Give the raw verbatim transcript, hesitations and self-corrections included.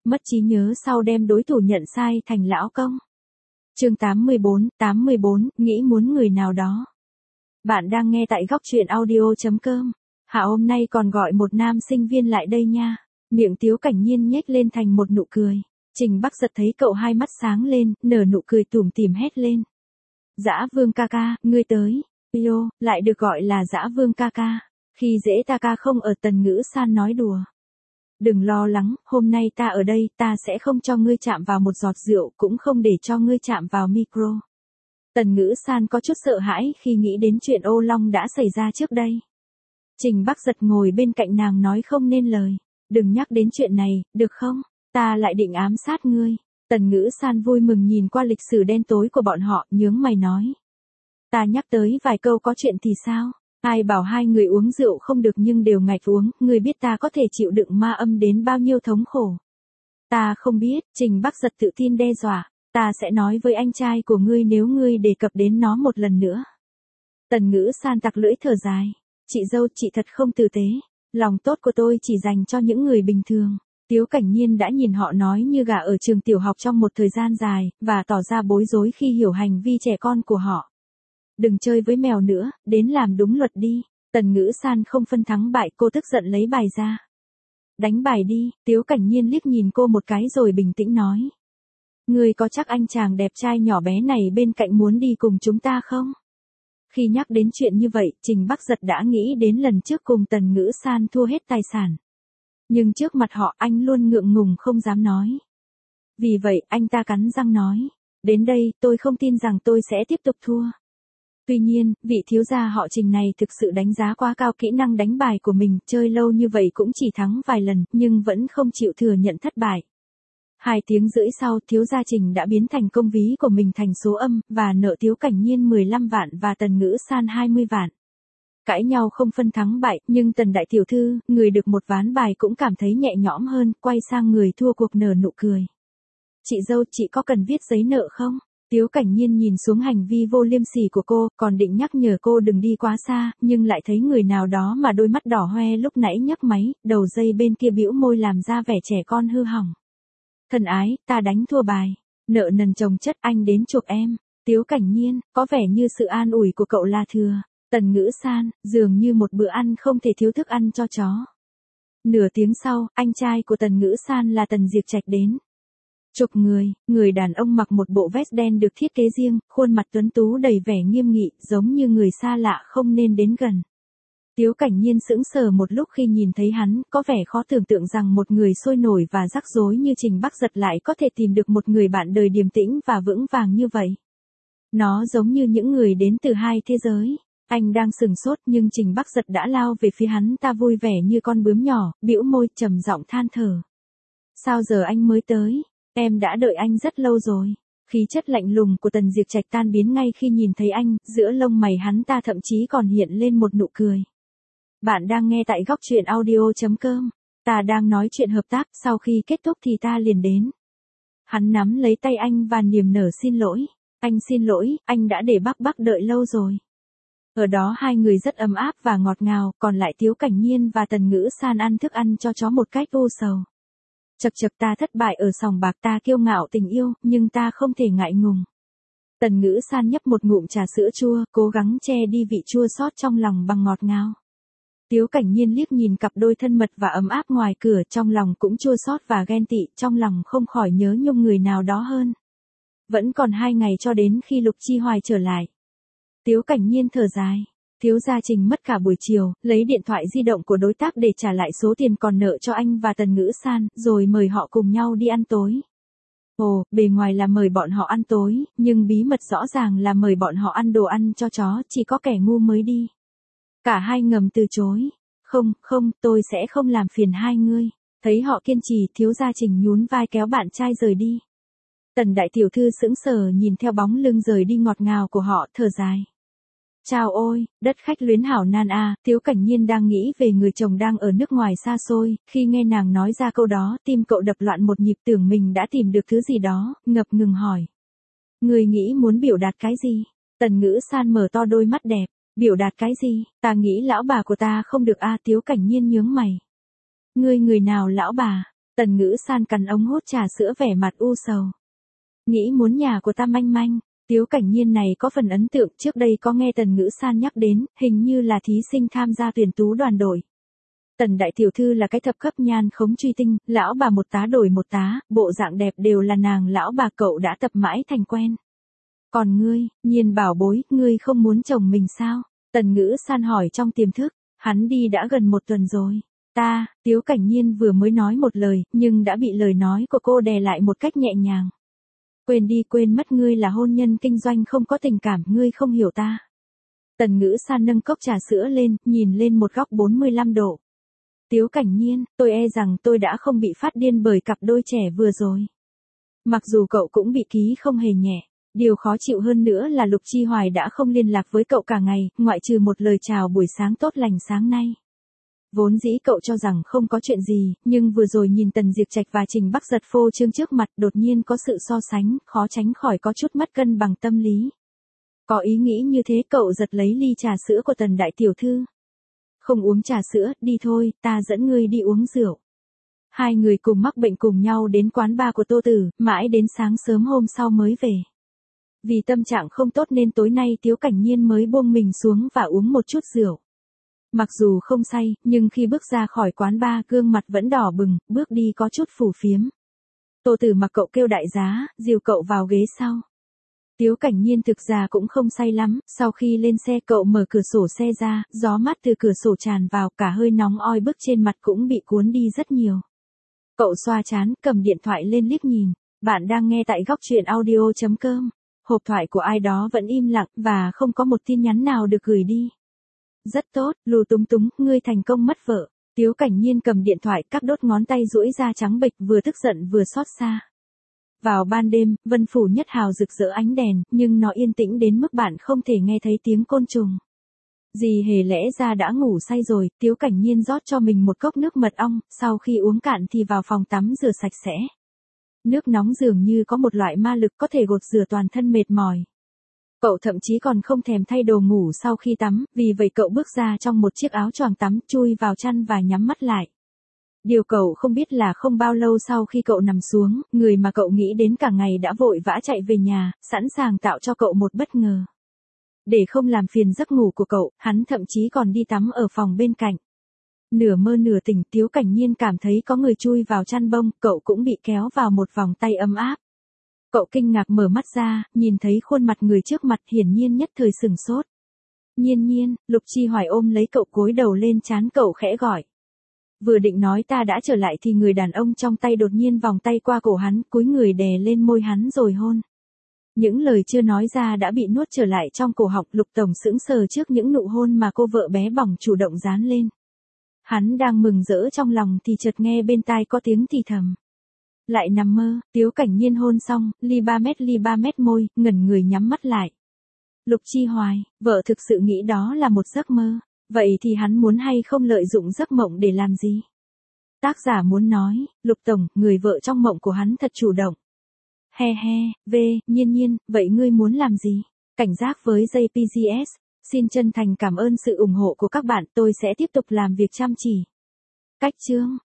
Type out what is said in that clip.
mất trí nhớ sau đem đối thủ nhận sai thành lão công. Chương tám mươi bốn, tám mươi bốn, nghĩ muốn người nào đó. Bạn đang nghe tại góc truyện audio chấm com. Hạ hôm nay còn gọi một nam sinh viên lại đây nha. Miệng Tiếu Cảnh Nhiên nhếch lên thành một nụ cười. Trình Bắc Giật thấy cậu hai mắt sáng lên, nở nụ cười tủm tỉm hét lên. Dã Vương ca ca, ngươi tới. Yo, lại được gọi là Dã Vương ca ca. Khi dễ ta ca không ở Tần Ngữ San nói đùa. Đừng lo lắng, hôm nay ta ở đây, ta sẽ không cho ngươi chạm vào một giọt rượu, cũng không để cho ngươi chạm vào micro. Tần Ngữ San có chút sợ hãi khi nghĩ đến chuyện ô long đã xảy ra trước đây. Trình Bắc Giật ngồi bên cạnh nàng nói không nên lời. Đừng nhắc đến chuyện này, được không? Ta lại định ám sát ngươi. Tần Ngữ San vui mừng nhìn qua lịch sử đen tối của bọn họ, nhướng mày nói. Ta nhắc tới vài câu có chuyện thì sao? Ai bảo hai người uống rượu không được nhưng đều ngạch uống, ngươi biết ta có thể chịu đựng ma âm đến bao nhiêu thống khổ. Ta không biết, Trình Bắc Giật tự tin đe dọa, ta sẽ nói với anh trai của ngươi nếu ngươi đề cập đến nó một lần nữa. Tần Ngữ San tặc lưỡi thở dài, chị dâu chị thật không tử tế, lòng tốt của tôi chỉ dành cho những người bình thường. Tiếu Cảnh Nhiên đã nhìn họ nói như gà ở trường tiểu học trong một thời gian dài, và tỏ ra bối rối khi hiểu hành vi trẻ con của họ. Đừng chơi với mèo nữa, đến làm đúng luật đi. Tần Ngữ San không phân thắng bại, cô tức giận lấy bài ra. Đánh bài đi, Tiếu Cảnh Nhiên liếc nhìn cô một cái rồi bình tĩnh nói. Ngươi có chắc anh chàng đẹp trai nhỏ bé này bên cạnh muốn đi cùng chúng ta không? Khi nhắc đến chuyện như vậy, Trình Bắc Giật đã nghĩ đến lần trước cùng Tần Ngữ San thua hết tài sản. Nhưng trước mặt họ anh luôn ngượng ngùng không dám nói. Vì vậy anh ta cắn răng nói. Đến đây tôi không tin rằng tôi sẽ tiếp tục thua. Tuy nhiên, vị thiếu gia họ Trình này thực sự đánh giá quá cao kỹ năng đánh bài của mình, chơi lâu như vậy cũng chỉ thắng vài lần, nhưng vẫn không chịu thừa nhận thất bại. Hai tiếng rưỡi sau, thiếu gia Trình đã biến thành công ví của mình thành số âm, và nợ Tiếu Cảnh Nhiên mười lăm vạn và Tần Ngữ San hai mươi vạn. Cãi nhau không phân thắng bại, nhưng Tần đại tiểu thư, người được một ván bài cũng cảm thấy nhẹ nhõm hơn, quay sang người thua cuộc nở nụ cười. Chị dâu, chị có cần viết giấy nợ không? Tiếu Cảnh Nhiên nhìn xuống hành vi vô liêm sỉ của cô, còn định nhắc nhở cô đừng đi quá xa, nhưng lại thấy người nào đó mà đôi mắt đỏ hoe lúc nãy nhấc máy, đầu dây bên kia bĩu môi làm ra vẻ trẻ con hư hỏng. Thân ái, ta đánh thua bài. Nợ nần chồng chất, anh đến chuộc em. Tiếu Cảnh Nhiên, có vẻ như sự an ủi của cậu là thừa. Tần Ngữ San, dường như một bữa ăn không thể thiếu thức ăn cho chó. Nửa tiếng sau, anh trai của Tần Ngữ San là Tần Diệp Trạch đến. Chục người, người đàn ông mặc một bộ vest đen được thiết kế riêng, khuôn mặt tuấn tú đầy vẻ nghiêm nghị, giống như người xa lạ không nên đến gần. Tiếu Cảnh Nhiên sững sờ một lúc khi nhìn thấy hắn, có vẻ khó tưởng tượng rằng một người sôi nổi và rắc rối như Trình Bắc Giật lại có thể tìm được một người bạn đời điềm tĩnh và vững vàng như vậy. Nó giống như những người đến từ hai thế giới. Anh đang sừng sốt nhưng Trình Bắc Giật đã lao về phía hắn ta vui vẻ như con bướm nhỏ, bĩu môi trầm giọng than thở. Sao giờ anh mới tới? Em đã đợi anh rất lâu rồi. Khí chất lạnh lùng của Tần Diệp Trạch tan biến ngay khi nhìn thấy anh, giữa lông mày hắn ta thậm chí còn hiện lên một nụ cười. Bạn đang nghe tại góc truyện audio chấm com. Ta đang nói chuyện hợp tác, sau khi kết thúc thì ta liền đến. Hắn nắm lấy tay anh và niềm nở xin lỗi. Anh xin lỗi, anh đã để Bắc Bắc đợi lâu rồi. Ở đó hai người rất ấm áp và ngọt ngào, còn lại Tiếu Cảnh Nhiên và Tần Ngữ San ăn thức ăn cho chó một cách vô sầu. Chật chật, ta thất bại ở sòng bạc, ta kiêu ngạo tình yêu, nhưng ta không thể ngại ngùng. Tần Ngữ San nhấp một ngụm trà sữa chua, cố gắng che đi vị chua xót trong lòng bằng ngọt ngào. Tiếu Cảnh Nhiên liếc nhìn cặp đôi thân mật và ấm áp ngoài cửa, trong lòng cũng chua xót và ghen tị, trong lòng không khỏi nhớ nhung người nào đó hơn. Vẫn còn hai ngày cho đến khi Lục Chi Hoài trở lại. Tiếu Cảnh Nhiên thở dài. Thiếu gia Trình mất cả buổi chiều, lấy điện thoại di động của đối tác để trả lại số tiền còn nợ cho anh và Tần Ngữ San, rồi mời họ cùng nhau đi ăn tối. Ồ, bề ngoài là mời bọn họ ăn tối, nhưng bí mật rõ ràng là mời bọn họ ăn đồ ăn cho chó, chỉ có kẻ ngu mới đi. Cả hai ngầm từ chối. Không, không, tôi sẽ không làm phiền hai ngươi. Thấy họ kiên trì, thiếu gia Trình nhún vai kéo bạn trai rời đi. Tần đại tiểu thư sững sờ nhìn theo bóng lưng rời đi ngọt ngào của họ, thở dài. Chào ôi, đất khách luyến hảo nan a, Tiếu Cảnh Nhiên đang nghĩ về người chồng đang ở nước ngoài xa xôi, khi nghe nàng nói ra câu đó, tim cậu đập loạn một nhịp, tưởng mình đã tìm được thứ gì đó, ngập ngừng hỏi. Người nghĩ muốn biểu đạt cái gì? Tần Ngữ San mở to đôi mắt đẹp, biểu đạt cái gì? Ta nghĩ lão bà của ta không được a, Tiếu Cảnh Nhiên nhướng mày. Ngươi người nào lão bà? Tần Ngữ San cắn ống hút trà sữa vẻ mặt u sầu. Nghĩ muốn nhà của ta manh manh. Tiếu Cảnh Nhiên này có phần ấn tượng, trước đây có nghe Tần Ngữ San nhắc đến, hình như là thí sinh tham gia tuyển tú đoàn đội. Tần đại tiểu thư là cái thập cấp nhan khống truy tinh, lão bà một tá đổi một tá, bộ dạng đẹp đều là nàng lão bà cậu đã tập mãi thành quen. Còn ngươi, Nhiên bảo bối, ngươi không muốn chồng mình sao? Tần Ngữ San hỏi trong tiềm thức, hắn đi đã gần một tuần rồi. Ta, Tiếu Cảnh Nhiên vừa mới nói một lời, nhưng đã bị lời nói của cô đè lại một cách nhẹ nhàng. Quên đi quên mất, ngươi là hôn nhân kinh doanh không có tình cảm, ngươi không hiểu ta. Tần Ngữ San nâng cốc trà sữa lên, nhìn lên một góc bốn mươi lăm độ. Tiếu Cảnh Nhiên, tôi e rằng tôi đã không bị phát điên bởi cặp đôi trẻ vừa rồi. Mặc dù cậu cũng bị ký không hề nhẹ. Điều khó chịu hơn nữa là Lục Chi Hoài đã không liên lạc với cậu cả ngày, ngoại trừ một lời chào buổi sáng tốt lành sáng nay. Vốn dĩ cậu cho rằng không có chuyện gì, nhưng vừa rồi nhìn Tần Diệp Trạch và Trình Bắc Giật phô trương trước mặt đột nhiên có sự so sánh, khó tránh khỏi có chút mất cân bằng tâm lý. Có ý nghĩ như thế cậu giật lấy ly trà sữa của Tần đại tiểu thư. Không uống trà sữa, đi thôi, ta dẫn ngươi đi uống rượu. Hai người cùng mắc bệnh cùng nhau đến quán bar của Tô Tử, mãi đến sáng sớm hôm sau mới về. Vì tâm trạng không tốt nên tối nay Tiếu Cảnh Nhiên mới buông mình xuống và uống một chút rượu. Mặc dù không say, nhưng khi bước ra khỏi quán bar gương mặt vẫn đỏ bừng, bước đi có chút phù phiếm. Tô Tử mặc cậu kêu đại giá, dìu cậu vào ghế sau. Tiếu Cảnh Nhiên thực ra cũng không say lắm, sau khi lên xe cậu mở cửa sổ xe ra, gió mát từ cửa sổ tràn vào, cả hơi nóng oi bức trên mặt cũng bị cuốn đi rất nhiều. Cậu xoa trán, cầm điện thoại lên liếc nhìn, bạn đang nghe tại góc truyện audio chấm com. Hộp thoại của ai đó vẫn im lặng và không có một tin nhắn nào được gửi đi. Rất tốt, Lù Túng Túng, ngươi thành công mất vợ. Tiếu Cảnh Nhiên cầm điện thoại, các đốt ngón tay duỗi ra trắng bệch, vừa tức giận vừa xót xa. Vào ban đêm, Vân Phủ Nhất Hào rực rỡ ánh đèn, nhưng nó yên tĩnh đến mức bạn không thể nghe thấy tiếng côn trùng. Dì Hề lẽ ra đã ngủ say rồi, Tiếu Cảnh Nhiên rót cho mình một cốc nước mật ong, sau khi uống cạn thì vào phòng tắm rửa sạch sẽ. Nước nóng dường như có một loại ma lực có thể gột rửa toàn thân mệt mỏi. Cậu thậm chí còn không thèm thay đồ ngủ sau khi tắm, vì vậy cậu bước ra trong một chiếc áo choàng tắm, chui vào chăn và nhắm mắt lại. Điều cậu không biết là không bao lâu sau khi cậu nằm xuống, người mà cậu nghĩ đến cả ngày đã vội vã chạy về nhà, sẵn sàng tạo cho cậu một bất ngờ. Để không làm phiền giấc ngủ của cậu, hắn thậm chí còn đi tắm ở phòng bên cạnh. Nửa mơ nửa tỉnh, Tiếu Cảnh Nhiên cảm thấy có người chui vào chăn bông, cậu cũng bị kéo vào một vòng tay ấm áp. Cậu kinh ngạc mở mắt ra, nhìn thấy khuôn mặt người trước mặt, hiển nhiên nhất thời sừng sốt. Nhiên Nhiên, Lục Chi Hoài ôm lấy cậu cúi đầu lên trán cậu khẽ gọi. Vừa định nói ta đã trở lại thì người đàn ông trong tay đột nhiên vòng tay qua cổ hắn, cúi người đè lên môi hắn rồi hôn. Những lời chưa nói ra đã bị nuốt trở lại trong cổ họng, Lục Tổng sững sờ trước những nụ hôn mà cô vợ bé bỏng chủ động dán lên. Hắn đang mừng rỡ trong lòng thì chợt nghe bên tai có tiếng thì thầm. Lại nằm mơ, Tiếu Cảnh Nhiên hôn xong, ly ba mét ly ba mét môi, ngẩn người nhắm mắt lại. Lục Chi Hoài, vợ thực sự nghĩ đó là một giấc mơ, vậy thì hắn muốn hay không lợi dụng giấc mộng để làm gì? Tác giả muốn nói, Lục Tổng, người vợ trong mộng của hắn thật chủ động. He he, về, Nhiên Nhiên, vậy ngươi muốn làm gì? Cảnh giác với gi pê giê ét. Xin chân thành cảm ơn sự ủng hộ của các bạn, tôi sẽ tiếp tục làm việc chăm chỉ. Cách chương